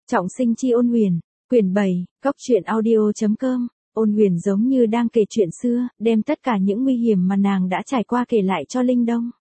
Trọng sinh chi Ôn Huyền, quyển 7, góc truyện audio.com. Ôn Huyền giống như đang kể chuyện xưa, đem tất cả những nguy hiểm mà nàng đã trải qua kể lại cho Linh Đông.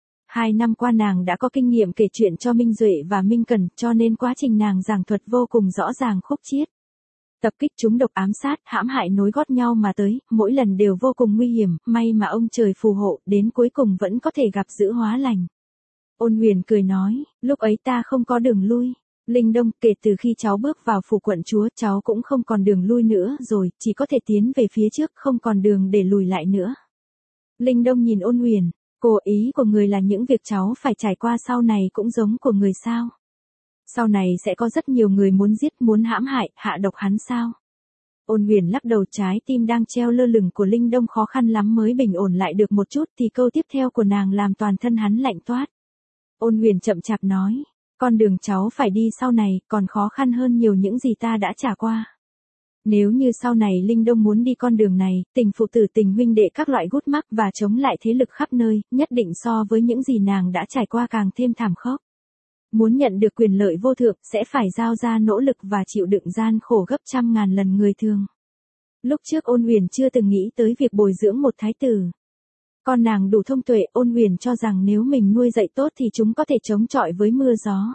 2 năm qua nàng đã có kinh nghiệm kể chuyện cho Minh Duệ và Minh Cần, cho nên quá trình nàng giảng thuật vô cùng rõ ràng khúc chiết. Tập kích trúng độc, ám sát, hãm hại nối gót nhau mà tới, mỗi lần đều vô cùng nguy hiểm, may mà ông trời phù hộ, đến cuối cùng vẫn có thể gặp giữ hóa lành. Ôn Huyền cười nói, lúc ấy ta không có đường lui. Linh Đông, kể từ khi cháu bước vào phủ quận chúa, cháu cũng không còn đường lui nữa rồi, chỉ có thể tiến về phía trước, không còn đường để lùi lại nữa. Linh Đông nhìn Ôn Huyền, cô, ý của người là những việc cháu phải trải qua sau này cũng giống của người sao? Sau này sẽ có rất nhiều người muốn giết, muốn hãm hại, hạ độc hắn sao? Ôn Huyền lắc đầu, trái tim đang treo lơ lửng của Linh Đông khó khăn lắm mới bình ổn lại được một chút thì câu tiếp theo của nàng làm toàn thân hắn lạnh toát. Ôn Huyền chậm chạp nói, con đường cháu phải đi sau này còn khó khăn hơn nhiều những gì ta đã trải qua. Nếu như sau này Linh Đông muốn đi con đường này, tình phụ tử tình huynh đệ các loại gút mắc và chống lại thế lực khắp nơi, nhất định so với những gì nàng đã trải qua càng thêm thảm khốc. Muốn nhận được quyền lợi vô thượng, sẽ phải giao ra nỗ lực và chịu đựng gian khổ gấp trăm ngàn lần người thường. Lúc trước Ôn Huyền chưa từng nghĩ tới việc bồi dưỡng một thái tử. Con nàng đủ thông tuệ, Ôn Huyền cho rằng nếu mình nuôi dạy tốt thì chúng có thể chống chọi với mưa gió.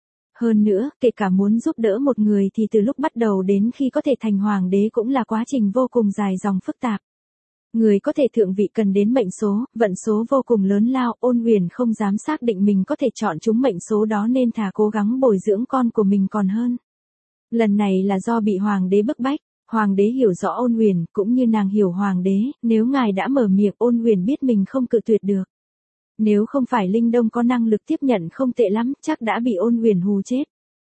Hơn nữa, kể cả muốn giúp đỡ một người thì từ lúc bắt đầu đến khi có thể thành hoàng đế cũng là quá trình vô cùng dài dòng phức tạp. Người có thể thượng vị cần đến mệnh số, vận số vô cùng lớn lao, Ôn Huyền không dám xác định mình có thể chọn chúng mệnh số đó nên thà cố gắng bồi dưỡng con của mình còn hơn. Lần này là do bị hoàng đế bức bách. Hoàng đế hiểu rõ Ôn Huyền, cũng như nàng hiểu hoàng đế, nếu ngài đã mở miệng Ôn Huyền biết mình không cự tuyệt được. Nếu không phải Linh Đông có năng lực tiếp nhận không tệ lắm, chắc đã bị Ôn Huyền hù chết.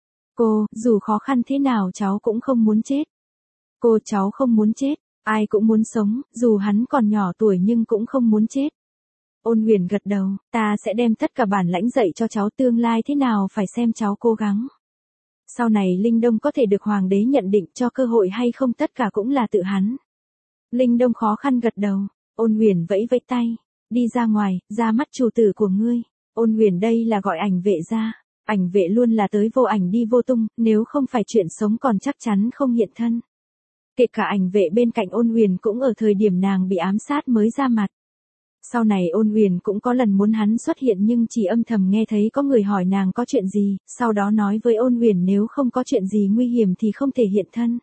Cô, dù khó khăn thế nào cháu cũng không muốn chết. Cô, cháu không muốn chết, ai cũng muốn sống, dù hắn còn nhỏ tuổi nhưng cũng không muốn chết. Ôn Huyền gật đầu, ta sẽ đem tất cả bản lãnh dạy cho cháu, tương lai thế nào phải xem cháu cố gắng. Sau này Linh Đông có thể được hoàng đế nhận định cho cơ hội hay không tất cả cũng là tự hắn. Linh Đông khó khăn gật đầu, Ôn Huyền vẫy vẫy tay, đi ra ngoài, ra mắt chủ tử của ngươi. Ôn Huyền đây là gọi ảnh vệ ra, ảnh vệ luôn là tới vô ảnh đi vô tung, nếu không phải chuyện sống còn chắc chắn không hiện thân. Kể cả ảnh vệ bên cạnh Ôn Huyền cũng ở thời điểm nàng bị ám sát mới ra mặt. Sau này Ôn Huyền cũng có lần muốn hắn xuất hiện nhưng chỉ âm thầm nghe thấy có người hỏi nàng có chuyện gì, sau đó nói với Ôn Huyền nếu không có chuyện gì nguy hiểm thì không thể hiện thân.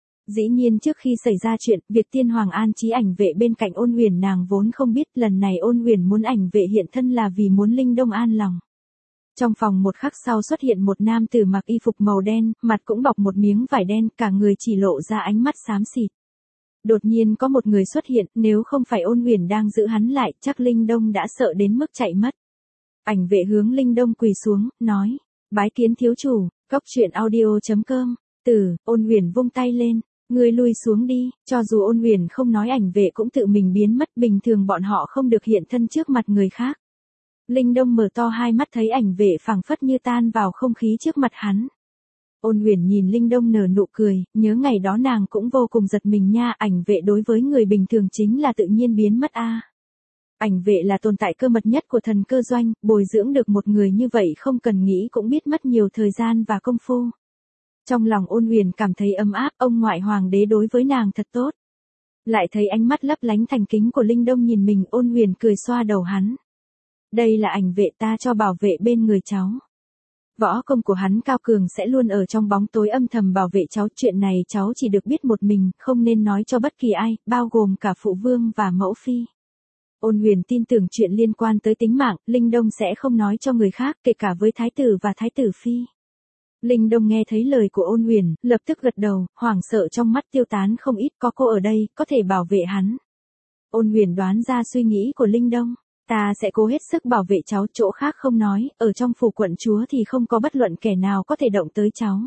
Dĩ nhiên trước khi xảy ra chuyện, việc tiên hoàng an trí ảnh vệ bên cạnh Ôn Huyền nàng vốn không biết, lần này Ôn Huyền muốn ảnh vệ hiện thân là vì muốn Linh Đông an lòng. Trong phòng một khắc sau xuất hiện một nam tử mặc y phục màu đen, mặt cũng bọc một miếng vải đen, cả người chỉ lộ ra ánh mắt xám xịt. Đột nhiên có một người xuất hiện, nếu không phải Ôn Huyền đang giữ hắn lại, chắc Linh Đông đã sợ đến mức chạy mất. Ảnh vệ hướng Linh Đông quỳ xuống, nói, bái kiến thiếu chủ, góc truyện audio.com. Ôn Huyền vung tay lên, ngươi lui xuống đi, cho dù Ôn Huyền không nói ảnh vệ cũng tự mình biến mất, bình thường bọn họ không được hiện thân trước mặt người khác. Linh Đông mở to hai mắt thấy ảnh vệ phảng phất như tan vào không khí trước mặt hắn. Ôn Huyền nhìn Linh Đông nở nụ cười, nhớ ngày đó nàng cũng vô cùng giật mình nha, ảnh vệ đối với người bình thường chính là tự nhiên biến mất a. Ảnh vệ là tồn tại cơ mật nhất của thần cơ doanh, bồi dưỡng được một người như vậy không cần nghĩ cũng biết mất nhiều thời gian và công phu. Trong lòng Ôn Huyền cảm thấy ấm áp, ông ngoại hoàng đế đối với nàng thật tốt. Lại thấy ánh mắt lấp lánh thành kính của Linh Đông nhìn mình, Ôn Huyền cười xoa đầu hắn. Đây là ảnh vệ ta cho bảo vệ bên người cháu. Võ công của hắn cao cường sẽ luôn ở trong bóng tối âm thầm bảo vệ cháu, chuyện này cháu chỉ được biết một mình, không nên nói cho bất kỳ ai, bao gồm cả phụ vương và mẫu phi. Ôn Huyền tin tưởng chuyện liên quan tới tính mạng, Linh Đông sẽ không nói cho người khác, kể cả với thái tử và thái tử phi. Linh Đông nghe thấy lời của Ôn Huyền, lập tức gật đầu, hoảng sợ trong mắt tiêu tán không ít, có cô ở đây, có thể bảo vệ hắn. Ôn Huyền đoán ra suy nghĩ của Linh Đông. Ta sẽ cố hết sức bảo vệ cháu, chỗ khác không nói, ở trong phủ quận chúa thì không có bất luận kẻ nào có thể động tới cháu.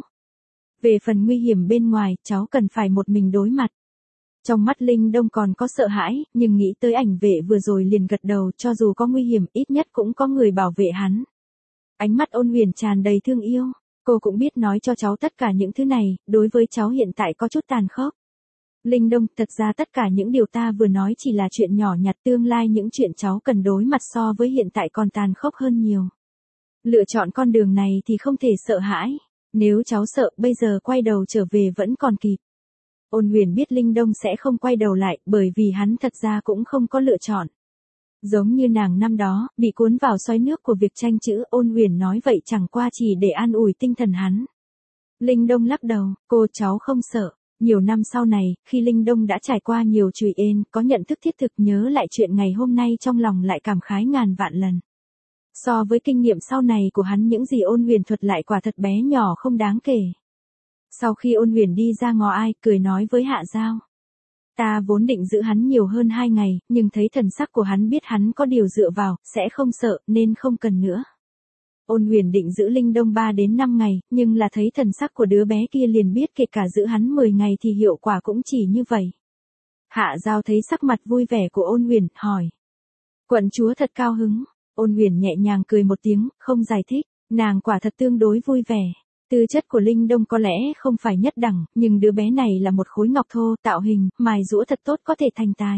Về phần nguy hiểm bên ngoài, cháu cần phải một mình đối mặt. Trong mắt Linh Đông còn có sợ hãi, nhưng nghĩ tới ảnh vệ vừa rồi liền gật đầu, cho dù có nguy hiểm ít nhất cũng có người bảo vệ hắn. Ánh mắt Ôn Huyền tràn đầy thương yêu, cô cũng biết nói cho cháu tất cả những thứ này, đối với cháu hiện tại có chút tàn khốc. Linh Đông, thật ra tất cả những điều ta vừa nói chỉ là chuyện nhỏ nhặt, tương lai những chuyện cháu cần đối mặt so với hiện tại còn tàn khốc hơn nhiều. Lựa chọn con đường này thì không thể sợ hãi. Nếu cháu sợ bây giờ quay đầu trở về vẫn còn kịp. Ôn Huyền biết Linh Đông sẽ không quay đầu lại bởi vì hắn thật ra cũng không có lựa chọn. Giống như nàng năm đó, bị cuốn vào xoáy nước của việc tranh chữ, Ôn Huyền nói vậy chẳng qua chỉ để an ủi tinh thần hắn. Linh Đông lắc đầu, cháu không sợ. Nhiều năm sau này, khi Linh Đông đã trải qua nhiều chùy ên, có nhận thức thiết thực nhớ lại chuyện ngày hôm nay trong lòng lại cảm khái ngàn vạn lần. So với kinh nghiệm sau này của hắn, những gì Ôn Huyền thuật lại quả thật bé nhỏ không đáng kể. Sau khi Ôn Huyền đi ra ngõ ai, cười nói với Hạ Giao. Ta vốn định giữ hắn nhiều hơn 2 ngày, nhưng thấy thần sắc của hắn biết hắn có điều dựa vào, sẽ không sợ, nên không cần nữa. Ôn Huyền định giữ Linh Đông 3 đến 5 ngày, nhưng là thấy thần sắc của đứa bé kia liền biết kể cả giữ hắn 10 ngày thì hiệu quả cũng chỉ như vậy. Hạ Giao thấy sắc mặt vui vẻ của Ôn Huyền, hỏi. Quận chúa thật cao hứng. Ôn Huyền nhẹ nhàng cười một tiếng, không giải thích, nàng quả thật tương đối vui vẻ. Tư chất của Linh Đông có lẽ không phải nhất đẳng, nhưng đứa bé này là một khối ngọc thô, tạo hình, mài giũa thật tốt có thể thành tài.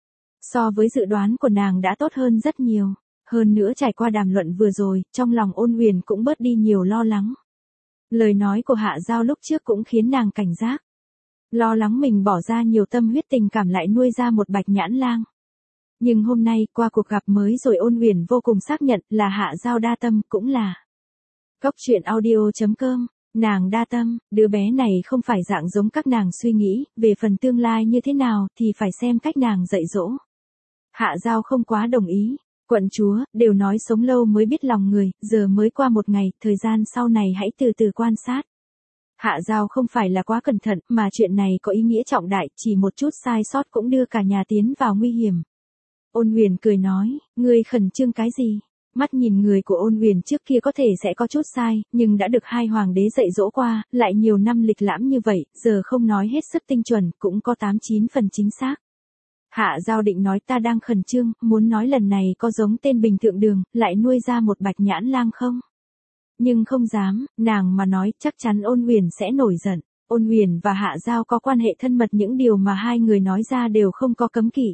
So với dự đoán của nàng đã tốt hơn rất nhiều. Hơn nữa trải qua đàm luận vừa rồi, trong lòng Ôn Huyền cũng bớt đi nhiều lo lắng. Lời nói của Hạ Giao lúc trước cũng khiến nàng cảnh giác. Lo lắng mình bỏ ra nhiều tâm huyết tình cảm lại nuôi ra một bạch nhãn lang. Nhưng hôm nay, qua cuộc gặp mới rồi, Ôn Huyền vô cùng xác nhận là Hạ Giao đa tâm, cũng là. Góc truyện audio.com, nàng đa tâm, đứa bé này không phải dạng giống các nàng suy nghĩ, về phần tương lai như thế nào thì phải xem cách nàng dạy dỗ. Hạ Giao không quá đồng ý. Quận chúa, đều nói sống lâu mới biết lòng người, giờ mới qua 1 ngày, thời gian sau này hãy từ từ quan sát. Hạ Giao không phải là quá cẩn thận, mà chuyện này có ý nghĩa trọng đại, chỉ một chút sai sót cũng đưa cả nhà tiến vào nguy hiểm. Ôn Huyền cười nói, ngươi khẩn trương cái gì? Mắt nhìn người của Ôn Huyền trước kia có thể sẽ có chút sai, nhưng đã được 2 hoàng đế dạy dỗ qua, lại nhiều năm lịch lãm như vậy, giờ không nói hết sức tinh chuẩn, cũng có 8-9 phần chính xác. Hạ Giao định nói ta đang khẩn trương, muốn nói lần này có giống tên Bình Thượng Đường, lại nuôi ra một bạch nhãn lang không? Nhưng không dám, nàng mà nói chắc chắn Ôn Huyền sẽ nổi giận. Ôn Huyền và Hạ Giao có quan hệ thân mật, những điều mà hai người nói ra đều không có cấm kỵ.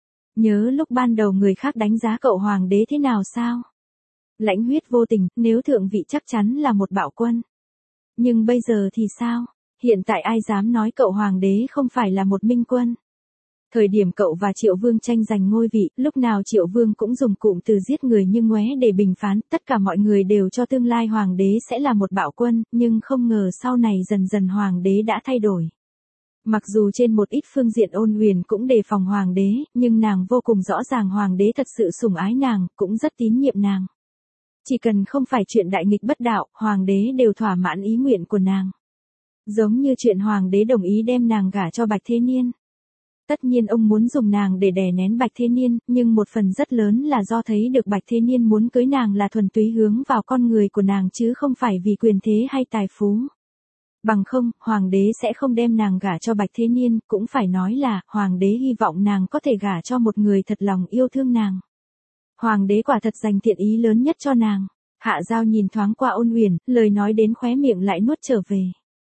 Nhớ lúc ban đầu người khác đánh giá cậu hoàng đế thế nào sao? Lãnh huyết vô tình, nếu thượng vị chắc chắn là một bạo quân. Nhưng bây giờ thì sao? Hiện tại ai dám nói cậu hoàng đế không phải là một minh quân? Thời điểm cậu và Triệu Vương tranh giành ngôi vị, lúc nào Triệu Vương cũng dùng cụm từ giết người như ngoé để bình phán, tất cả mọi người đều cho tương lai hoàng đế sẽ là một bạo quân, nhưng không ngờ sau này dần dần hoàng đế đã thay đổi. Mặc dù trên một ít phương diện Ôn Huyền cũng đề phòng hoàng đế, nhưng nàng vô cùng rõ ràng hoàng đế thật sự sủng ái nàng, cũng rất tín nhiệm nàng. Chỉ cần không phải chuyện đại nghịch bất đạo, hoàng đế đều thỏa mãn ý nguyện của nàng. Giống như chuyện hoàng đế đồng ý đem nàng gả cho Bạch Thế Niên. Tất nhiên ông muốn dùng nàng để đè nén Bạch Thế Niên, nhưng một phần rất lớn là do thấy được Bạch Thế Niên muốn cưới nàng là thuần túy hướng vào con người của nàng chứ không phải vì quyền thế hay tài phú. Bằng không, hoàng đế sẽ không đem nàng gả cho Bạch Thế Niên, cũng phải nói là, hoàng đế hy vọng nàng có thể gả cho một người thật lòng yêu thương nàng. Hoàng đế quả thật dành thiện ý lớn nhất cho nàng. Hạ Giao nhìn thoáng qua Ôn Huyền, lời nói đến khóe miệng lại nuốt trở về.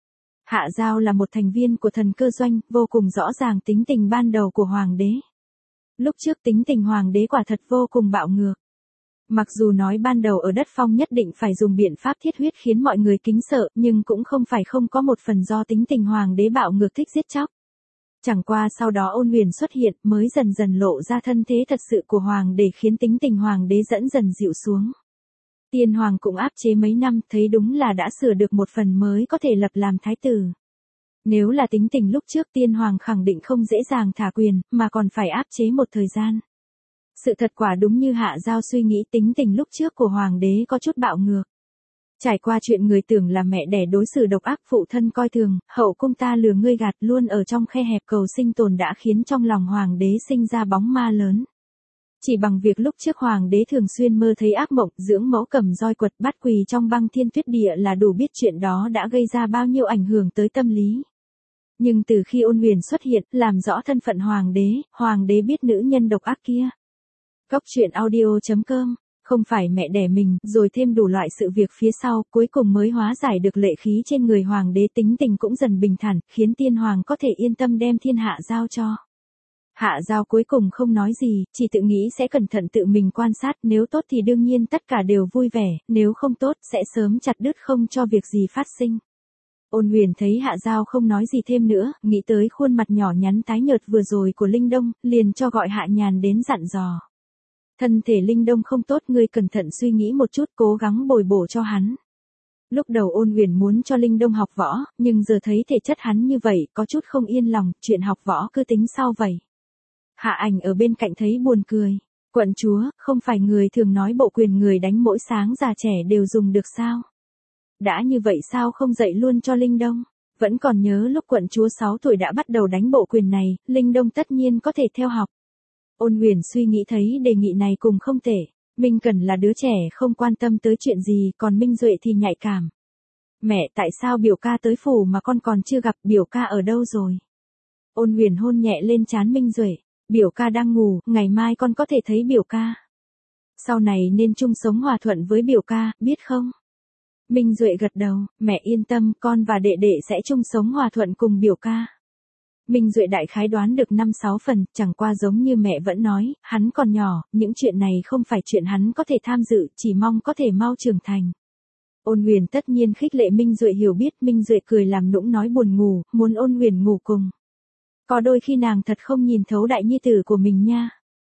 Hạ Giao là một thành viên của Thần Cơ Doanh, vô cùng rõ ràng tính tình ban đầu của hoàng đế. Lúc trước tính tình hoàng đế quả thật vô cùng bạo ngược. Mặc dù nói ban đầu ở đất Phong nhất định phải dùng biện pháp thiết huyết khiến mọi người kính sợ, nhưng cũng không phải không có một phần do tính tình hoàng đế bạo ngược thích giết chóc. Chẳng qua sau đó Ôn Huyền xuất hiện mới dần dần lộ ra thân thế thật sự của hoàng đế, khiến tính tình hoàng đế dần dần dịu xuống. Tiên hoàng cũng áp chế mấy năm, thấy đúng là đã sửa được một phần mới có thể lập làm thái tử. Nếu là tính tình lúc trước tiên hoàng khẳng định không dễ dàng thả quyền, mà còn phải áp chế một thời gian. Sự thật quả đúng như Hạ Giao suy nghĩ, tính tình lúc trước của hoàng đế có chút bạo ngược. Trải qua chuyện người tưởng là mẹ đẻ đối xử độc ác, phụ thân coi thường, hậu cung ta lừa ngươi gạt, luôn ở trong khe hẹp cầu sinh tồn đã khiến trong lòng hoàng đế sinh ra bóng ma lớn. Chỉ bằng việc lúc trước hoàng đế thường xuyên mơ thấy ác mộng, dưỡng mẫu cầm roi quật bắt quỳ trong băng thiên tuyết địa là đủ biết chuyện đó đã gây ra bao nhiêu ảnh hưởng tới tâm lý. Nhưng từ khi Ôn Huyền xuất hiện, làm rõ thân phận hoàng đế biết nữ nhân độc ác kia. Góc truyện audio.com, không phải mẹ đẻ mình, rồi thêm đủ loại sự việc phía sau, cuối cùng mới hóa giải được lệ khí trên người hoàng đế, tính tình cũng dần bình thản, khiến tiên hoàng có thể yên tâm đem thiên hạ giao cho. Hạ Giao cuối cùng không nói gì, chỉ tự nghĩ sẽ cẩn thận tự mình quan sát, nếu tốt thì đương nhiên tất cả đều vui vẻ, nếu không tốt sẽ sớm chặt đứt không cho việc gì phát sinh. Ôn Huyền thấy Hạ Giao không nói gì thêm nữa, nghĩ tới khuôn mặt nhỏ nhắn tái nhợt vừa rồi của Linh Đông, liền cho gọi Hạ Nhàn đến dặn dò. Thân thể Linh Đông không tốt, ngươi cẩn thận suy nghĩ một chút, cố gắng bồi bổ cho hắn. Lúc đầu Ôn Huyền muốn cho Linh Đông học võ, nhưng giờ thấy thể chất hắn như vậy, có chút không yên lòng, chuyện học võ cứ tính sau vậy. Hạ Ảnh ở bên cạnh thấy buồn cười. Quận chúa, không phải người thường nói bộ quyền người đánh mỗi sáng già trẻ đều dùng được sao? Đã như vậy sao không dạy luôn cho Linh Đông? Vẫn còn nhớ lúc quận chúa 6 tuổi đã bắt đầu đánh bộ quyền này, Linh Đông tất nhiên có thể theo học. Ôn Huyền suy nghĩ thấy đề nghị này cùng không tệ. Minh Cần là đứa trẻ không quan tâm tới chuyện gì, còn Minh Duệ thì nhạy cảm. Mẹ, tại sao biểu ca tới phủ mà con còn chưa gặp, biểu ca ở đâu rồi? Ôn Huyền hôn nhẹ lên trán Minh Duệ. Biểu ca đang ngủ, ngày mai con có thể thấy biểu ca. Sau này nên chung sống hòa thuận với biểu ca, biết không? Minh Duệ gật đầu, mẹ yên tâm, con và đệ đệ sẽ chung sống hòa thuận cùng biểu ca. Minh Duệ đại khái đoán được 5-6 phần, chẳng qua giống như mẹ vẫn nói, hắn còn nhỏ, những chuyện này không phải chuyện hắn có thể tham dự, chỉ mong có thể mau trưởng thành. Ôn Huyền tất nhiên khích lệ Minh Duệ hiểu biết, Minh Duệ cười làm nũng nói buồn ngủ, muốn Ôn Huyền ngủ cùng. Có đôi khi nàng thật không nhìn thấu đại nhi tử của mình nha.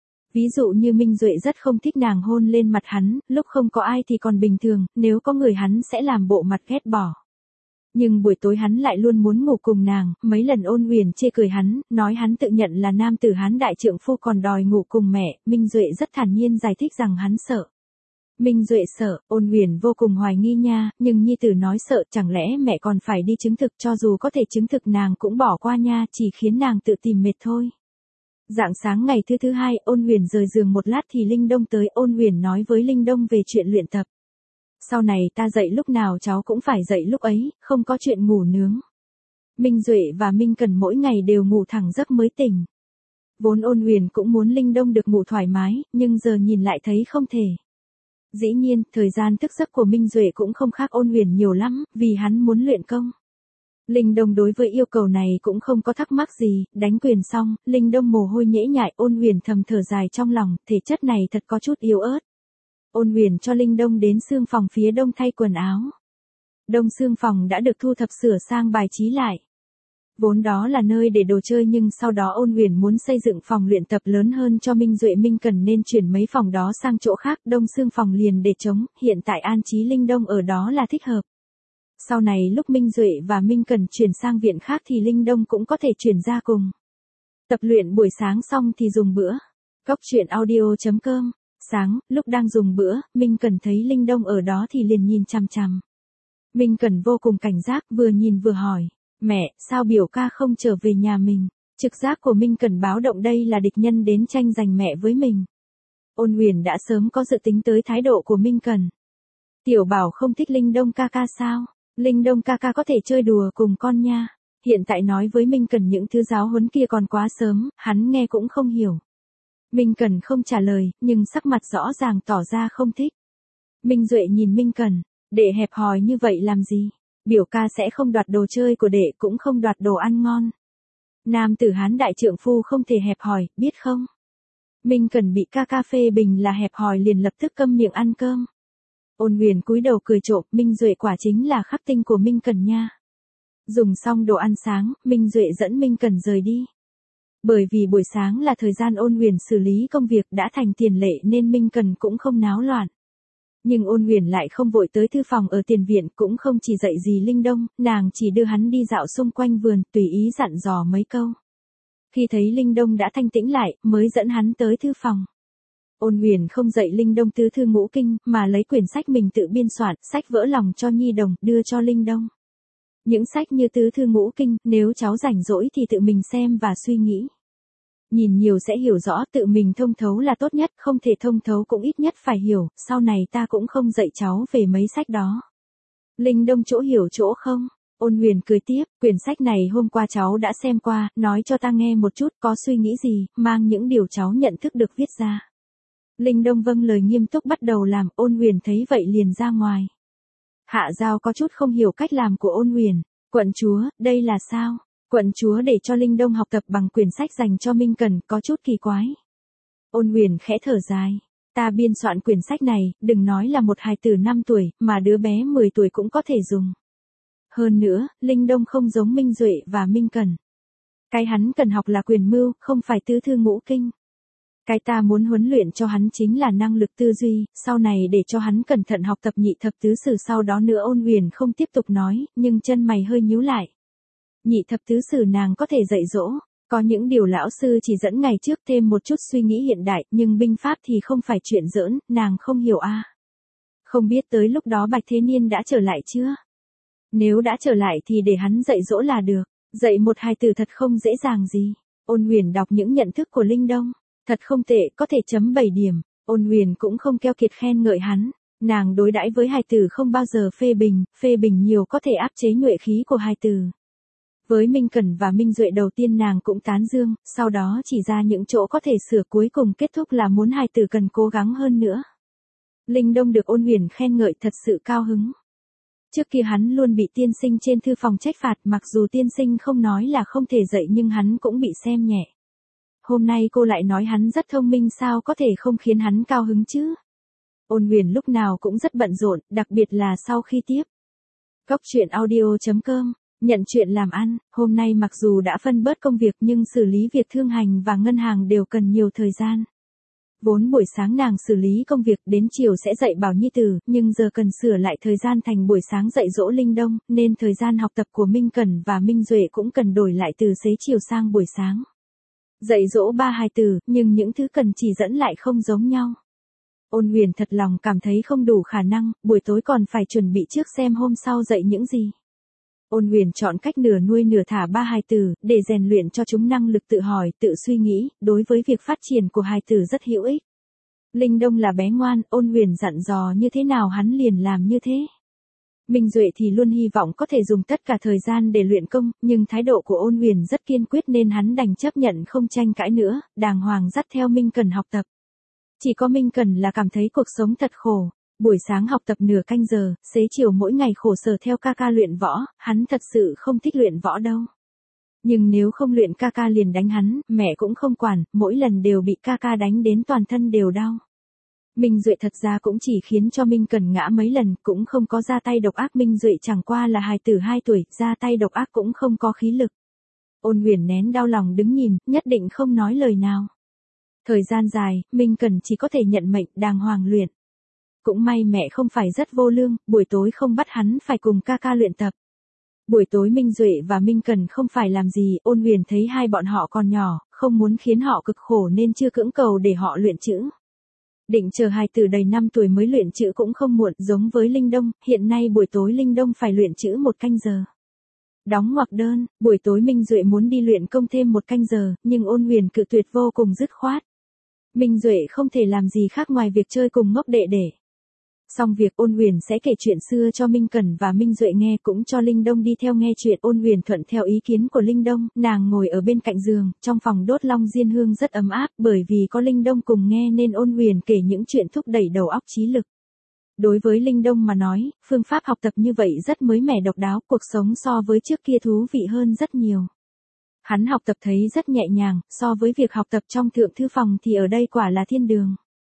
Ví dụ như Minh Duệ rất không thích nàng hôn lên mặt hắn, lúc không có ai thì còn bình thường, nếu có người hắn sẽ làm bộ mặt ghét bỏ. Nhưng buổi tối hắn lại luôn muốn ngủ cùng nàng, mấy lần Ôn Huyền chê cười hắn, nói hắn tự nhận là nam tử Hán đại trượng phu còn đòi ngủ cùng mẹ, Minh Duệ rất thản nhiên giải thích rằng hắn sợ. Minh Duệ sợ, Ôn Huyền vô cùng hoài nghi nha, nhưng nhi tử nói sợ, chẳng lẽ mẹ còn phải đi chứng thực, cho dù có thể chứng thực nàng cũng bỏ qua nha, chỉ khiến nàng tự tìm mệt thôi. Rạng sáng ngày thứ hai, Ôn Huyền rời giường một lát thì Linh Đông tới, Ôn Huyền nói với Linh Đông về chuyện luyện tập. Sau này ta dậy lúc nào cháu cũng phải dậy lúc ấy, không có chuyện ngủ nướng. Minh Duệ và Minh Cần mỗi ngày đều ngủ thẳng giấc mới tỉnh. Vốn Ôn Huyền cũng muốn Linh Đông được ngủ thoải mái, nhưng giờ nhìn lại thấy không thể. Dĩ nhiên, thời gian thức giấc của Minh Duệ cũng không khác Ôn Huyền nhiều lắm, vì hắn muốn luyện công. Linh Đông đối với yêu cầu này cũng không có thắc mắc gì, đánh quyền xong, Linh Đông mồ hôi nhễ nhại, Ôn Huyền thầm thở dài trong lòng, thể chất này thật có chút yếu ớt. Ôn Huyền cho Linh Đông đến xương phòng phía đông thay quần áo. Đông xương phòng đã được thu thập sửa sang bài trí lại. Vốn đó là nơi để đồ chơi nhưng sau đó Ôn Huyền muốn xây dựng phòng luyện tập lớn hơn cho Minh Duệ Minh Cần nên chuyển mấy phòng đó sang chỗ khác, đông xương phòng liền để trống, hiện tại an trí Linh Đông ở đó là thích hợp. Sau này lúc Minh Duệ và Minh Cần chuyển sang viện khác thì Linh Đông cũng có thể chuyển ra cùng. Tập luyện buổi sáng xong thì dùng bữa. Góc truyện audio.com. Sáng, lúc đang dùng bữa, Minh Cần thấy Linh Đông ở đó thì liền nhìn chằm chằm. Minh Cần vô cùng cảnh giác, vừa nhìn vừa hỏi. Mẹ, sao biểu ca không trở về nhà mình? Trực giác của Minh Cần báo động đây là địch nhân đến tranh giành mẹ với mình. Ôn Huyền đã sớm có dự tính tới thái độ của Minh Cần. Tiểu Bảo không thích Linh Đông ca ca sao? Linh Đông ca ca có thể chơi đùa cùng con nha. Hiện tại nói với Minh Cần những thứ giáo huấn kia còn quá sớm, hắn nghe cũng không hiểu. Minh Cần không trả lời, nhưng sắc mặt rõ ràng tỏ ra không thích. Minh Duệ nhìn Minh Cần, đệ hẹp hòi như vậy làm gì? Biểu ca sẽ không đoạt đồ chơi của đệ cũng không đoạt đồ ăn ngon. Nam tử Hán đại trượng phu không thể hẹp hòi, biết không? Minh Cần bị ca ca phê bình là hẹp hòi liền lập tức câm miệng ăn cơm. Ôn Huyền cúi đầu cười trộm, Minh Duệ quả chính là khắc tinh của Minh Cần nha. Dùng xong đồ ăn sáng, Minh Duệ dẫn Minh Cần rời đi. Bởi vì buổi sáng là thời gian Ôn Huyền xử lý công việc đã thành tiền lệ nên Minh Cần cũng không náo loạn. Nhưng Ôn Huyền lại không vội tới thư phòng ở tiền viện, cũng không chỉ dạy gì Linh Đông, nàng chỉ đưa hắn đi dạo xung quanh vườn, tùy ý dặn dò mấy câu. Khi thấy Linh Đông đã thanh tĩnh lại, mới dẫn hắn tới thư phòng. Ôn Huyền không dạy Linh Đông tứ thư ngũ kinh, mà lấy quyển sách mình tự biên soạn, sách vỡ lòng cho nhi đồng, đưa cho Linh Đông. Những sách như tứ thư ngũ kinh, nếu cháu rảnh rỗi thì tự mình xem và suy nghĩ. Nhìn nhiều sẽ hiểu rõ, tự mình thông thấu là tốt nhất, không thể thông thấu cũng ít nhất phải hiểu, sau này ta cũng không dạy cháu về mấy sách đó. Linh Đông chỗ hiểu chỗ không? Ôn Huyền cười tiếp, quyển sách này hôm qua cháu đã xem qua, nói cho ta nghe một chút, có suy nghĩ gì, mang những điều cháu nhận thức được viết ra. Linh Đông vâng lời nghiêm túc bắt đầu làm, Ôn Huyền thấy vậy liền ra ngoài. Hạ Giao có chút không hiểu cách làm của Ôn Huyền, quận chúa, đây là sao? Quận chúa để cho Linh Đông học tập bằng quyển sách dành cho Minh Cần, có chút kỳ quái. Ôn Huyền khẽ thở dài. Ta biên soạn quyển sách này, đừng nói là một hài tử 5 tuổi, mà đứa bé 10 tuổi cũng có thể dùng. Hơn nữa, Linh Đông không giống Minh Duệ và Minh Cần. Cái hắn cần học là quyền mưu, không phải tứ thư ngũ kinh. Cái ta muốn huấn luyện cho hắn chính là năng lực tư duy, sau này để cho hắn cẩn thận học tập nhị thập tứ sử sau đó nữa. Ôn Huyền không tiếp tục nói, nhưng chân mày hơi nhíu lại. Nhị thập tứ sử nàng có thể dạy dỗ, có những điều lão sư chỉ dẫn ngày trước thêm một chút suy nghĩ hiện đại, nhưng binh pháp thì không phải chuyện giỡn, nàng không hiểu a. Không biết tới lúc đó Bạch Thế Niên đã trở lại chưa? Nếu đã trở lại thì để hắn dạy dỗ là được, dạy một hài tử thật không dễ dàng gì. Ôn Huyền đọc những nhận thức của Linh Đông, thật không tệ, có thể chấm 7 điểm. Ôn Huyền cũng không keo kiệt khen ngợi hắn, nàng đối đãi với hài tử không bao giờ phê bình nhiều có thể áp chế nhuệ khí của hài tử. Với Minh Cần và Minh Duệ đầu tiên nàng cũng tán dương, sau đó chỉ ra những chỗ có thể sửa, cuối cùng kết thúc là muốn hài tử cần cố gắng hơn nữa. Linh Đông được Ôn Huyền khen ngợi thật sự cao hứng. Trước kia hắn luôn bị tiên sinh trên thư phòng trách phạt, mặc dù tiên sinh không nói là không thể dạy nhưng hắn cũng bị xem nhẹ. Hôm nay cô lại nói hắn rất thông minh, sao có thể không khiến hắn cao hứng chứ? Ôn Huyền lúc nào cũng rất bận rộn, đặc biệt là sau khi tiếp Góc truyện audio.com, nhận chuyện làm ăn. Hôm nay mặc dù đã phân bớt công việc nhưng xử lý việc thương hành và ngân hàng đều cần nhiều thời gian. Vốn buổi sáng nàng xử lý công việc, đến chiều sẽ dạy bảo nhi tử, nhưng giờ cần sửa lại thời gian thành buổi sáng dạy dỗ Linh Đông, nên thời gian học tập của Minh Cần và Minh Duệ cũng cần đổi lại từ xế chiều sang buổi sáng. Dạy dỗ 3 hài tử, nhưng những thứ cần chỉ dẫn lại không giống nhau. Ôn Huyền thật lòng cảm thấy không đủ khả năng, buổi tối còn phải chuẩn bị trước xem hôm sau dạy những gì. Ôn Huyền chọn cách nửa nuôi nửa thả 3 hài tử, để rèn luyện cho chúng năng lực tự hỏi, tự suy nghĩ, đối với việc phát triển của hài tử rất hữu ích. Linh Đông là bé ngoan, Ôn Huyền dặn dò như thế nào hắn liền làm như thế. Minh Duệ thì luôn hy vọng có thể dùng tất cả thời gian để luyện công, nhưng thái độ của Ôn Huyền rất kiên quyết nên hắn đành chấp nhận không tranh cãi nữa, đàng hoàng dắt theo Minh Cần học tập. Chỉ có Minh Cần là cảm thấy cuộc sống thật khổ. Buổi sáng học tập nửa canh giờ, xế chiều mỗi ngày khổ sở theo ca ca luyện võ, hắn thật sự không thích luyện võ đâu. Nhưng nếu không luyện ca ca liền đánh hắn, mẹ cũng không quản, mỗi lần đều bị ca ca đánh đến toàn thân đều đau. Minh Duệ thật ra cũng chỉ khiến cho Minh Cần ngã mấy lần, cũng không có ra tay độc ác. Minh Duệ chẳng qua là hài tử 2 tuổi, ra tay độc ác cũng không có khí lực. Ôn Huyền nén đau lòng đứng nhìn, nhất định không nói lời nào. Thời gian dài, Minh Cần chỉ có thể nhận mệnh đàng hoàng luyện. Cũng may mẹ không phải rất vô lương, buổi tối không bắt hắn phải cùng ca ca luyện tập. Buổi tối Minh Duệ và Minh Cần không phải làm gì, Ôn Huyền thấy hai bọn họ còn nhỏ, không muốn khiến họ cực khổ nên chưa cưỡng cầu để họ luyện chữ. Định chờ hài tử đầy 5 tuổi mới luyện chữ cũng không muộn, giống với Linh Đông, hiện nay buổi tối Linh Đông phải luyện chữ 1 canh giờ. Đóng ngoặc đơn, buổi tối Minh Duệ muốn đi luyện công thêm 1 canh giờ, nhưng Ôn Huyền cự tuyệt vô cùng dứt khoát. Minh Duệ không thể làm gì khác ngoài việc chơi cùng ngốc đệ đệ. Xong việc Ôn Huyền sẽ kể chuyện xưa cho Minh Cần và Minh Duệ nghe, cũng cho Linh Đông đi theo nghe chuyện. Ôn Huyền thuận theo ý kiến của Linh Đông, nàng ngồi ở bên cạnh giường, trong phòng đốt long diên hương rất ấm áp, bởi vì có Linh Đông cùng nghe nên Ôn Huyền kể những chuyện thúc đẩy đầu óc trí lực. Đối với Linh Đông mà nói, phương pháp học tập như vậy rất mới mẻ độc đáo, cuộc sống so với trước kia thú vị hơn rất nhiều. Hắn học tập thấy rất nhẹ nhàng, so với việc học tập trong thượng thư phòng thì ở đây quả là thiên đường.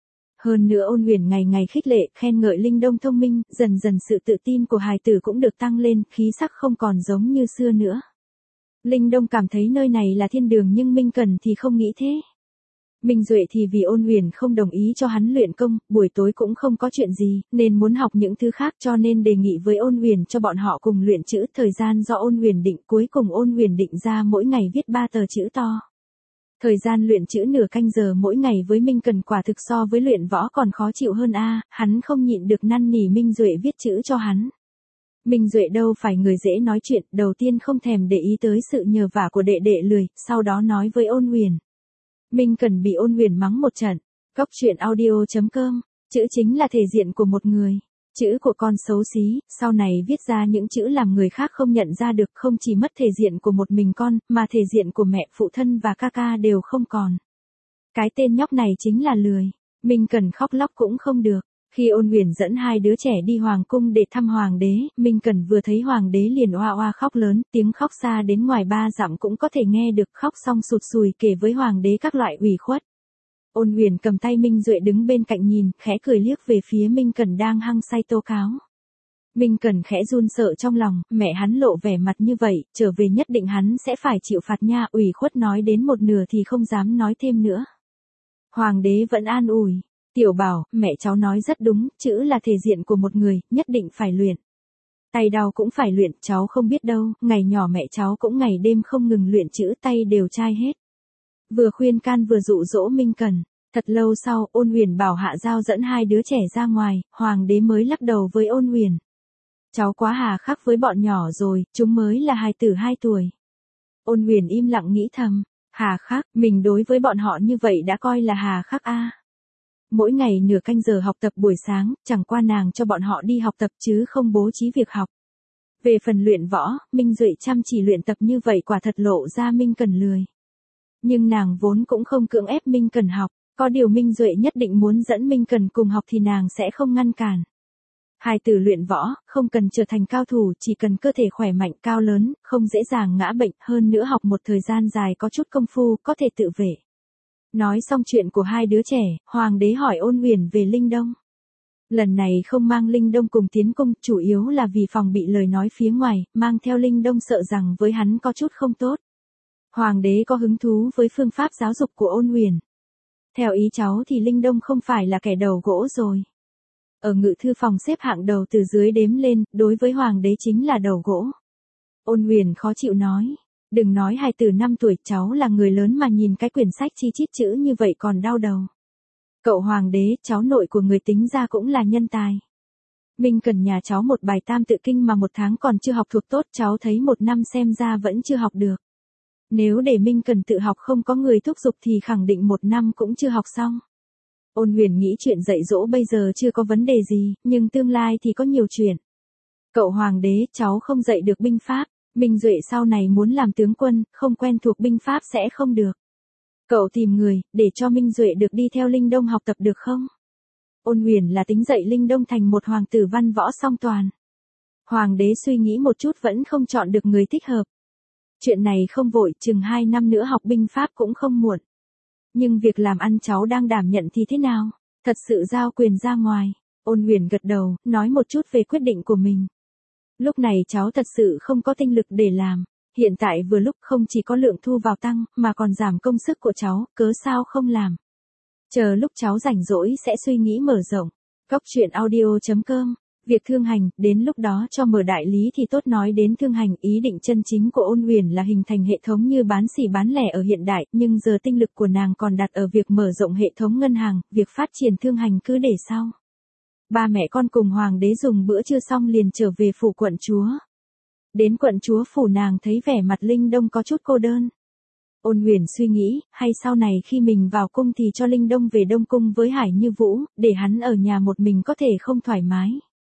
Hơn nữa Ôn Huyền ngày ngày khích lệ, khen ngợi Linh Đông thông minh, dần dần sự tự tin của hài tử cũng được tăng lên, khí sắc không còn giống như xưa nữa. Linh Đông cảm thấy nơi này là thiên đường nhưng Minh Cần thì không nghĩ thế. Minh Duệ thì vì Ôn Huyền không đồng ý cho hắn luyện công, buổi tối cũng không có chuyện gì, nên muốn học những thứ khác cho nên đề nghị với Ôn Huyền cho bọn họ cùng luyện chữ. Thời gian do Ôn Huyền định, cuối cùng Ôn Huyền định ra mỗi ngày viết 3 tờ chữ to. Thời gian luyện chữ nửa canh giờ mỗi ngày với Minh Cần quả thực so với luyện võ còn khó chịu hơn a. Hắn không nhịn được năn nỉ Minh Duệ viết chữ cho hắn. Minh Duệ đâu phải người dễ nói chuyện, đầu tiên không thèm để ý tới sự nhờ vả của đệ đệ lười, sau đó nói với Ôn Huyền. Minh Cần bị Ôn Huyền mắng một trận. Góc truyện audio.com, chữ chính là thể diện của một người. Chữ của con xấu xí, sau này viết ra những chữ làm người khác không nhận ra được, không chỉ mất thể diện của một mình con, mà thể diện của mẹ, phụ thân và ca ca đều không còn. Cái tên nhóc này chính là lười. Minh Cần khóc lóc cũng không được. Khi Ôn Huyền dẫn hai đứa trẻ đi hoàng cung để thăm hoàng đế, Minh Cẩn vừa thấy hoàng đế liền oa oa khóc lớn, tiếng khóc xa đến ngoài 3 dặm cũng có thể nghe được, khóc xong sụt sùi kể với hoàng đế các loại ủy khuất. Ôn Huyền cầm tay Minh Duệ đứng bên cạnh nhìn, khẽ cười liếc về phía Minh Cẩn đang hăng say tố cáo. Minh Cẩn khẽ run sợ trong lòng, mẹ hắn lộ vẻ mặt như vậy, trở về nhất định hắn sẽ phải chịu phạt nha, ủy khuất nói đến một nửa thì không dám nói thêm nữa. Hoàng đế vẫn an ủi, Tiểu Bảo, mẹ cháu nói rất đúng, chữ là thể diện của một người, nhất định phải luyện. Tay đau cũng phải luyện, cháu không biết đâu, ngày nhỏ mẹ cháu cũng ngày đêm không ngừng luyện chữ, tay đều chai hết. Vừa khuyên can vừa dụ dỗ Minh Cẩn. Thật lâu sau, Ôn Huyền bảo Hạ Giao dẫn hai đứa trẻ ra ngoài, hoàng đế mới lắc đầu với Ôn Huyền. Cháu quá hà khắc với bọn nhỏ rồi, chúng mới là hài tử 2 tuổi. Ôn Huyền im lặng nghĩ thầm, hà khắc, mình đối với bọn họ như vậy đã coi là hà khắc a. Mỗi ngày nửa canh giờ học tập buổi sáng, chẳng qua nàng cho bọn họ đi học tập chứ không bố trí việc học. Về phần luyện võ, Minh Duệ chăm chỉ luyện tập như vậy quả thật lộ ra Minh Cẩn lười. Nhưng nàng vốn cũng không cưỡng ép Minh Cẩn học, có điều Minh Duệ nhất định muốn dẫn Minh Cẩn cùng học thì nàng sẽ không ngăn cản. Hài tử luyện võ, không cần trở thành cao thủ, chỉ cần cơ thể khỏe mạnh cao lớn, không dễ dàng ngã bệnh, hơn nữa học một thời gian dài có chút công phu, có thể tự vệ. Nói xong chuyện của hai đứa trẻ, hoàng đế hỏi Ôn Huyền về Linh Đông. Lần này không mang Linh Đông cùng tiến cung, chủ yếu là vì phòng bị lời nói phía ngoài, mang theo Linh Đông sợ rằng với hắn có chút không tốt. Hoàng đế có hứng thú với phương pháp giáo dục của Ôn Huyền. Theo ý cháu thì Linh Đông không phải là kẻ đầu gỗ rồi. Ở ngự thư phòng xếp hạng đầu từ dưới đếm lên, đối với hoàng đế chính là đầu gỗ. Ôn Huyền khó chịu nói. Đừng nói hài tử 5 tuổi, cháu là người lớn mà nhìn cái quyển sách chi chít chữ như vậy còn đau đầu. Cậu hoàng đế, cháu nội của người tính ra cũng là nhân tài. Minh Cẩn nhà cháu một bài tam tự kinh mà 1 tháng còn chưa học thuộc tốt, cháu thấy 1 năm xem ra vẫn chưa học được. Nếu để Minh Cẩn tự học không có người thúc giục thì khẳng định 1 năm cũng chưa học xong. Ôn Huyền nghĩ chuyện dạy dỗ bây giờ chưa có vấn đề gì, nhưng tương lai thì có nhiều chuyện. Cậu hoàng đế, cháu không dạy được binh pháp, Minh Duệ sau này muốn làm tướng quân, không quen thuộc binh pháp sẽ không được. Cậu tìm người, để cho Minh Duệ được đi theo Linh Đông học tập được không? Ôn Huyền là tính dạy Linh Đông thành một hoàng tử văn võ song toàn. Hoàng đế suy nghĩ một chút vẫn không chọn được người thích hợp. Chuyện này không vội, chừng 2 năm nữa học binh pháp cũng không muộn. Nhưng việc làm ăn cháu đang đảm nhận thì thế nào? Thật sự giao quyền ra ngoài. Ôn Huyền gật đầu, nói một chút về quyết định của mình. Lúc này cháu thật sự không có tinh lực để làm. Hiện tại vừa lúc không chỉ có lượng thu vào tăng, mà còn giảm công sức của cháu, cớ sao không làm. Chờ lúc cháu rảnh rỗi sẽ suy nghĩ mở rộng. Góc truyện audio.com. Việc thương hành, đến lúc đó cho mở đại lý thì tốt. Nói đến thương hành, ý định chân chính của Ôn Huyền là hình thành hệ thống như bán xỉ bán lẻ ở hiện đại, nhưng giờ tinh lực của nàng còn đặt ở việc mở rộng hệ thống ngân hàng, việc phát triển thương hành cứ để sau. Ba mẹ con cùng hoàng đế dùng bữa trưa xong liền trở về phủ quận chúa. Đến quận chúa phủ nàng thấy vẻ mặt Linh Đông có chút cô đơn. Ôn Huyền suy nghĩ, hay sau này khi mình vào cung thì cho Linh Đông về Đông cung với Hải Như Vũ, để hắn ở nhà một mình có thể không thoải mái.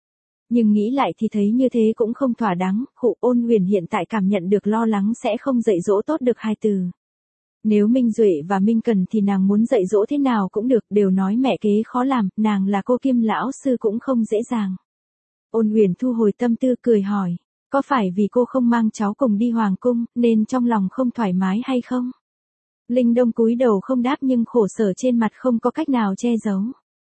Nhưng nghĩ lại thì thấy như thế cũng không thỏa đáng, Ôn Huyền hiện tại cảm nhận được lo lắng sẽ không dạy dỗ tốt được hai từ. Nếu Minh Duệ và Minh Cần thì nàng muốn dạy dỗ thế nào cũng được, đều nói mẹ kế khó làm, nàng là cô Kim lão sư cũng không dễ dàng. Ôn Huyền thu hồi tâm tư cười hỏi, có phải vì cô không mang cháu cùng đi hoàng cung, nên trong lòng không thoải mái hay không? Linh Đông cúi đầu không đáp nhưng khổ sở trên mặt không có cách nào che giấu.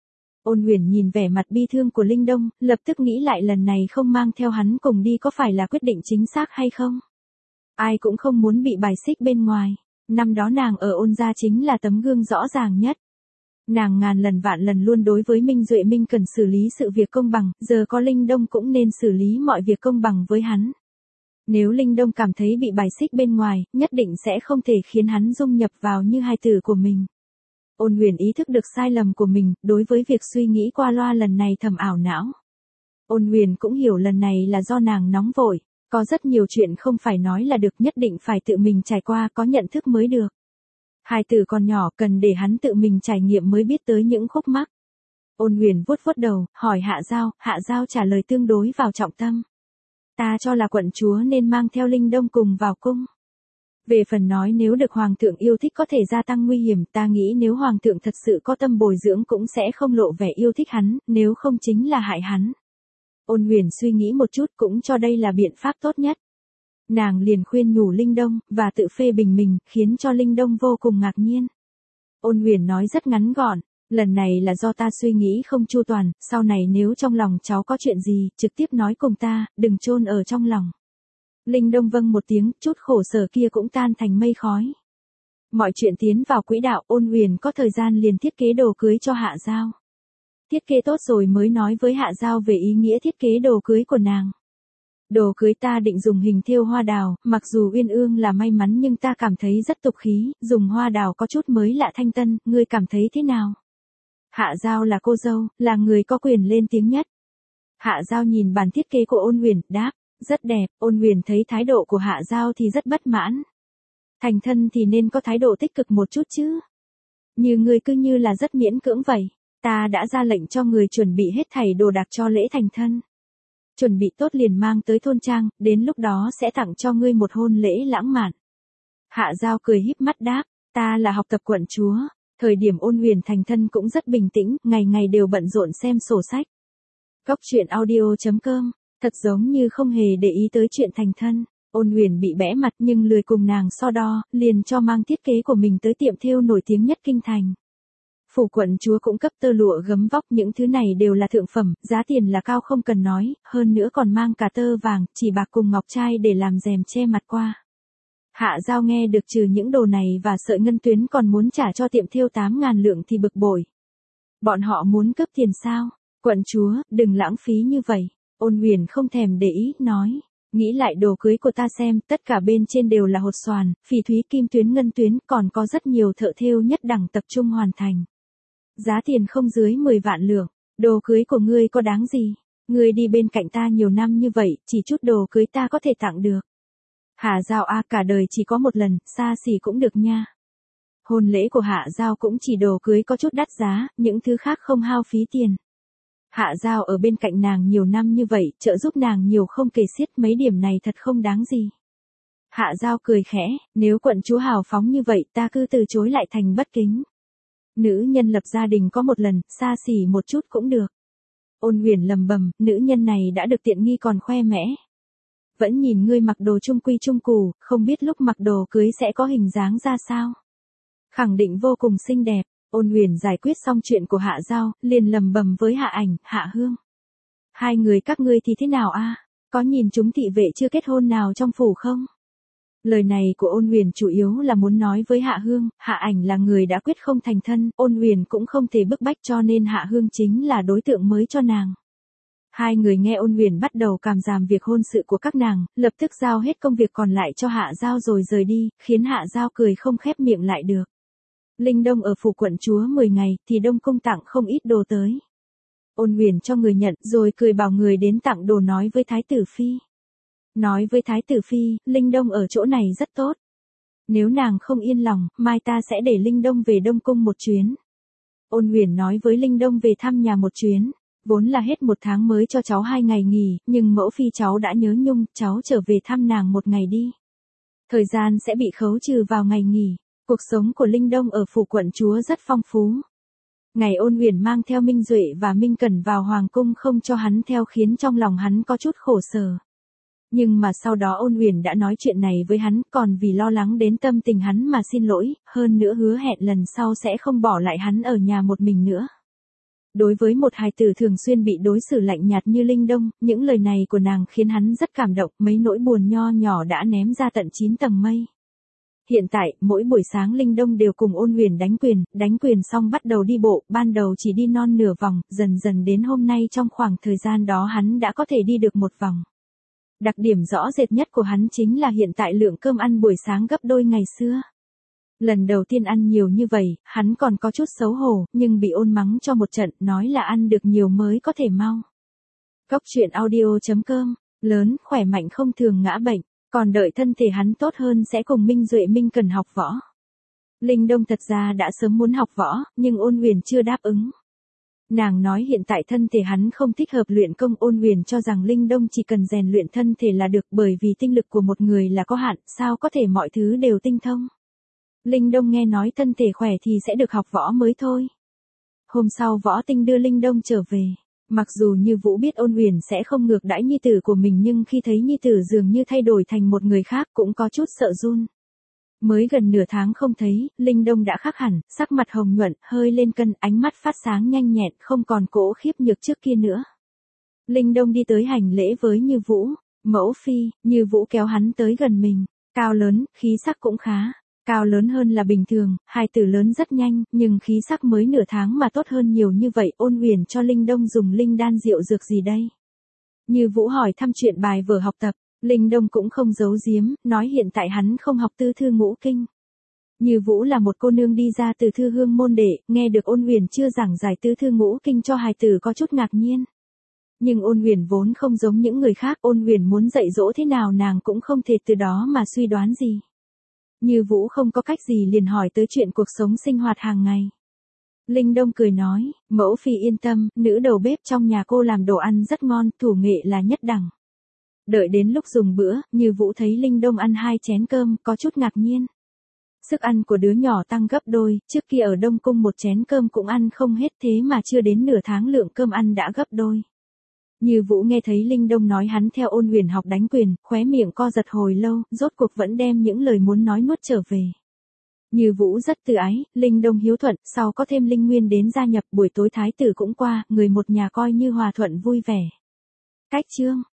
Ôn Huyền nhìn vẻ mặt bi thương của Linh Đông, lập tức nghĩ lại lần này không mang theo hắn cùng đi có phải là quyết định chính xác hay không? Ai cũng không muốn bị bài xích bên ngoài. Năm đó nàng ở Ôn gia chính là tấm gương rõ ràng nhất. Nàng ngàn lần vạn lần luôn đối với Minh Duệ Minh cần xử lý sự việc công bằng, giờ có Linh Đông cũng nên xử lý mọi việc công bằng với hắn. Nếu Linh Đông cảm thấy bị bài xích bên ngoài, nhất định sẽ không thể khiến hắn dung nhập vào như hài tử của mình. Ôn Huyền ý thức được sai lầm của mình, đối với việc suy nghĩ qua loa lần này thầm ảo não. Ôn Huyền cũng hiểu lần này là do nàng nóng vội, có rất nhiều chuyện không phải nói là được, nhất định phải tự mình trải qua có nhận thức mới được. Hài tử còn nhỏ cần để hắn tự mình trải nghiệm mới biết tới những khúc mắc. Ôn Huyền vuốt vuốt đầu, hỏi Hạ Giao trả lời tương đối vào trọng tâm. Ta cho là quận chúa nên mang theo Linh Đông cùng vào cung. Về phần nói nếu được hoàng thượng yêu thích có thể gia tăng nguy hiểm, ta nghĩ nếu hoàng thượng thật sự có tâm bồi dưỡng cũng sẽ không lộ vẻ yêu thích hắn, nếu không chính là hại hắn. Ôn Huyền suy nghĩ một chút cũng cho đây là biện pháp tốt nhất. Nàng liền khuyên nhủ Linh Đông, và tự phê bình mình, khiến cho Linh Đông vô cùng ngạc nhiên. Ôn Huyền nói rất ngắn gọn, lần này là do ta suy nghĩ không chu toàn, sau này nếu trong lòng cháu có chuyện gì, trực tiếp nói cùng ta, đừng chôn ở trong lòng. Linh Đông vâng một tiếng, chút khổ sở kia cũng tan thành mây khói. Mọi chuyện tiến vào quỹ đạo, Ôn Huyền có thời gian liền thiết kế đồ cưới cho Hạ Giao. Thiết kế tốt rồi mới nói với Hạ Giao về ý nghĩa thiết kế đồ cưới của nàng. Đồ cưới ta định dùng hình thêu hoa đào, mặc dù uyên ương là may mắn nhưng ta cảm thấy rất tục khí, dùng hoa đào có chút mới lạ thanh tân, ngươi cảm thấy thế nào? Hạ Giao là cô dâu, là người có quyền lên tiếng nhất. Hạ Giao nhìn bản thiết kế của Ôn Huyền, đáp, rất đẹp. Ôn Huyền thấy thái độ của Hạ Giao thì rất bất mãn. Thành thân thì nên có thái độ tích cực một chút chứ. Như ngươi cứ như là rất miễn cưỡng vậy. Ta đã ra lệnh cho người chuẩn bị hết thảy đồ đạc cho lễ thành thân. Chuẩn bị tốt liền mang tới thôn trang, đến lúc đó sẽ tặng cho ngươi một hôn lễ lãng mạn. Hạ Giao cười híp mắt đáp, ta là học tập quận chúa. Thời điểm Ôn Huyền thành thân cũng rất bình tĩnh, ngày ngày đều bận rộn xem sổ sách. Cóc truyện audio.com, thật giống như không hề để ý tới chuyện thành thân. Ôn Huyền bị bẽ mặt nhưng lười cùng nàng so đo, liền cho mang thiết kế của mình tới tiệm thêu nổi tiếng nhất kinh thành. Phủ quận chúa cũng cấp tơ lụa gấm vóc, những thứ này đều là thượng phẩm, giá tiền là cao không cần nói, hơn nữa còn mang cả tơ vàng, chỉ bạc cùng ngọc trai để làm rèm che mặt qua. Hạ Giao nghe được trừ những đồ này và sợi ngân tuyến còn muốn trả cho tiệm thêu 8.000 lượng thì bực bội. Bọn họ muốn cướp tiền sao? Quận chúa, đừng lãng phí như vậy. Ôn Huyền không thèm để ý, nói. Nghĩ lại đồ cưới của ta xem, tất cả bên trên đều là hột xoàn, phỉ thúy kim tuyến ngân tuyến, còn có rất nhiều thợ thêu nhất đẳng tập trung hoàn thành. Giá tiền không dưới 10 vạn lượng, đồ cưới của ngươi có đáng gì? Ngươi đi bên cạnh ta nhiều năm như vậy, chỉ chút đồ cưới ta có thể tặng được. Hạ Giao cả đời chỉ có một lần, xa xỉ cũng được nha. Hôn lễ của Hạ Giao cũng chỉ đồ cưới có chút đắt giá, những thứ khác không hao phí tiền. Hạ Giao ở bên cạnh nàng nhiều năm như vậy, trợ giúp nàng nhiều không kể xiết, mấy điểm này thật không đáng gì. Hạ Giao cười khẽ, nếu quận chúa hào phóng như vậy ta cứ từ chối lại thành bất kính. Nữ nhân lập gia đình có một lần, xa xỉ một chút cũng được. Ôn Huyền lầm bầm, nữ nhân này đã được tiện nghi còn khoe mẽ. Vẫn nhìn ngươi mặc đồ trung quy trung củ, không biết lúc mặc đồ cưới sẽ có hình dáng ra sao. Khẳng định vô cùng xinh đẹp. Ôn Huyền giải quyết xong chuyện của Hạ Giao, liền lầm bầm với Hạ Ảnh, Hạ Hương. Hai người các ngươi thì thế nào a? Có nhìn chúng thị vệ chưa kết hôn nào trong phủ không? Lời này của Ôn Huyền chủ yếu là muốn nói với Hạ Hương, Hạ Ảnh là người đã quyết không thành thân, Ôn Huyền cũng không thể bức bách cho nên Hạ Hương chính là đối tượng mới cho nàng. Hai người nghe Ôn Huyền bắt đầu cảm giảm việc hôn sự của các nàng, lập tức giao hết công việc còn lại cho Hạ Giao rồi rời đi, khiến Hạ Giao cười không khép miệng lại được. Linh Đông ở phủ quận chúa 10 ngày thì Đông Cung tặng không ít đồ tới. Ôn Huyền cho người nhận rồi cười bảo người đến tặng đồ nói với Thái tử Phi. Nói với Thái tử Phi, Linh Đông ở chỗ này rất tốt. Nếu nàng không yên lòng, mai ta sẽ để Linh Đông về Đông Cung một chuyến. Ôn Huyền nói với Linh Đông về thăm nhà một chuyến. Vốn là hết 1 tháng mới cho cháu 2 ngày nghỉ, nhưng mẫu phi cháu đã nhớ nhung, cháu trở về thăm nàng 1 ngày đi. Thời gian sẽ bị khấu trừ vào ngày nghỉ. Cuộc sống của Linh Đông ở phủ quận chúa rất phong phú. Ngày Ôn Huyền mang theo Minh Duệ và Minh Cẩn vào hoàng cung không cho hắn theo khiến trong lòng hắn có chút khổ sở. Nhưng mà sau đó Ôn Huyền đã nói chuyện này với hắn, còn vì lo lắng đến tâm tình hắn mà xin lỗi, hơn nữa hứa hẹn lần sau sẽ không bỏ lại hắn ở nhà một mình nữa. Đối với một hài tử thường xuyên bị đối xử lạnh nhạt như Linh Đông, những lời này của nàng khiến hắn rất cảm động, mấy nỗi buồn nho nhỏ đã ném ra tận 9 tầng mây. Hiện tại, mỗi buổi sáng Linh Đông đều cùng Ôn Huyền đánh quyền xong bắt đầu đi bộ, ban đầu chỉ đi non nửa vòng, dần dần đến hôm nay trong khoảng thời gian đó hắn đã có thể đi được 1 vòng. Đặc điểm rõ rệt nhất của hắn chính là hiện tại lượng cơm ăn buổi sáng gấp đôi ngày xưa. Lần đầu tiên ăn nhiều như vậy, hắn còn có chút xấu hổ, nhưng bị ôn mắng cho một trận, nói là ăn được nhiều mới có thể mau. Cóc truyện audio.com, lớn, khỏe mạnh không thường ngã bệnh, còn đợi thân thể hắn tốt hơn sẽ cùng Minh Duệ Minh Cần học võ. Linh Đông thật ra đã sớm muốn học võ, nhưng Ôn Huyền chưa đáp ứng. Nàng nói hiện tại thân thể hắn không thích hợp luyện công. Ôn Huyền cho rằng Linh Đông chỉ cần rèn luyện thân thể là được, bởi vì tinh lực của một người là có hạn, sao có thể mọi thứ đều tinh thông. Linh Đông nghe nói thân thể khỏe thì sẽ được học võ mới thôi. Hôm sau Võ Tinh đưa Linh Đông trở về. Mặc dù Như Vũ biết Ôn Huyền sẽ không ngược đãi nhi tử của mình, nhưng khi thấy nhi tử dường như thay đổi thành một người khác cũng có chút sợ run. Mới gần nửa tháng không thấy, Linh Đông đã khác hẳn, sắc mặt hồng nhuận, hơi lên cân, ánh mắt phát sáng nhanh nhẹn, không còn cỗ khiếp nhược trước kia nữa. Linh Đông đi tới hành lễ với Như Vũ. Mẫu phi. Như Vũ kéo hắn tới gần mình. Cao lớn, khí sắc cũng khá. Cao lớn hơn là bình thường, hài tử lớn rất nhanh, nhưng khí sắc mới nửa tháng mà tốt hơn nhiều như vậy. Ôn Huyền cho Linh Đông dùng linh đan rượu dược gì đây? Như Vũ hỏi thăm chuyện bài vở học tập. Linh Đông cũng không giấu giếm, nói hiện tại hắn không học tứ thư ngũ kinh. Như Vũ là một cô nương đi ra từ thư hương môn đệ, nghe được Ôn Huyền chưa giảng giải tứ thư ngũ kinh cho hài tử có chút ngạc nhiên. Nhưng Ôn Huyền vốn không giống những người khác, Ôn Huyền muốn dạy dỗ thế nào nàng cũng không thể từ đó mà suy đoán gì. Như Vũ không có cách gì liền hỏi tới chuyện cuộc sống sinh hoạt hàng ngày. Linh Đông cười nói, mẫu phi yên tâm, nữ đầu bếp trong nhà cô làm đồ ăn rất ngon, thủ nghệ là nhất đẳng. Đợi đến lúc dùng bữa, Như Vũ thấy Linh Đông ăn 2 chén cơm, có chút ngạc nhiên. Sức ăn của đứa nhỏ tăng gấp đôi, trước kia ở Đông Cung 1 chén cơm cũng ăn không hết, thế mà chưa đến nửa tháng lượng cơm ăn đã gấp đôi. Như Vũ nghe thấy Linh Đông nói hắn theo Ôn Huyền học đánh quyền, khóe miệng co giật hồi lâu, rốt cuộc vẫn đem những lời muốn nói nuốt trở về. Như Vũ rất từ ái, Linh Đông hiếu thuận, sau có thêm Linh Nguyên đến gia nhập, buổi tối thái tử cũng qua, người một nhà coi như hòa thuận vui vẻ. Cách chương